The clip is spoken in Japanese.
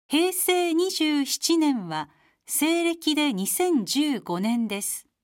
平成27年は西暦で2015年です。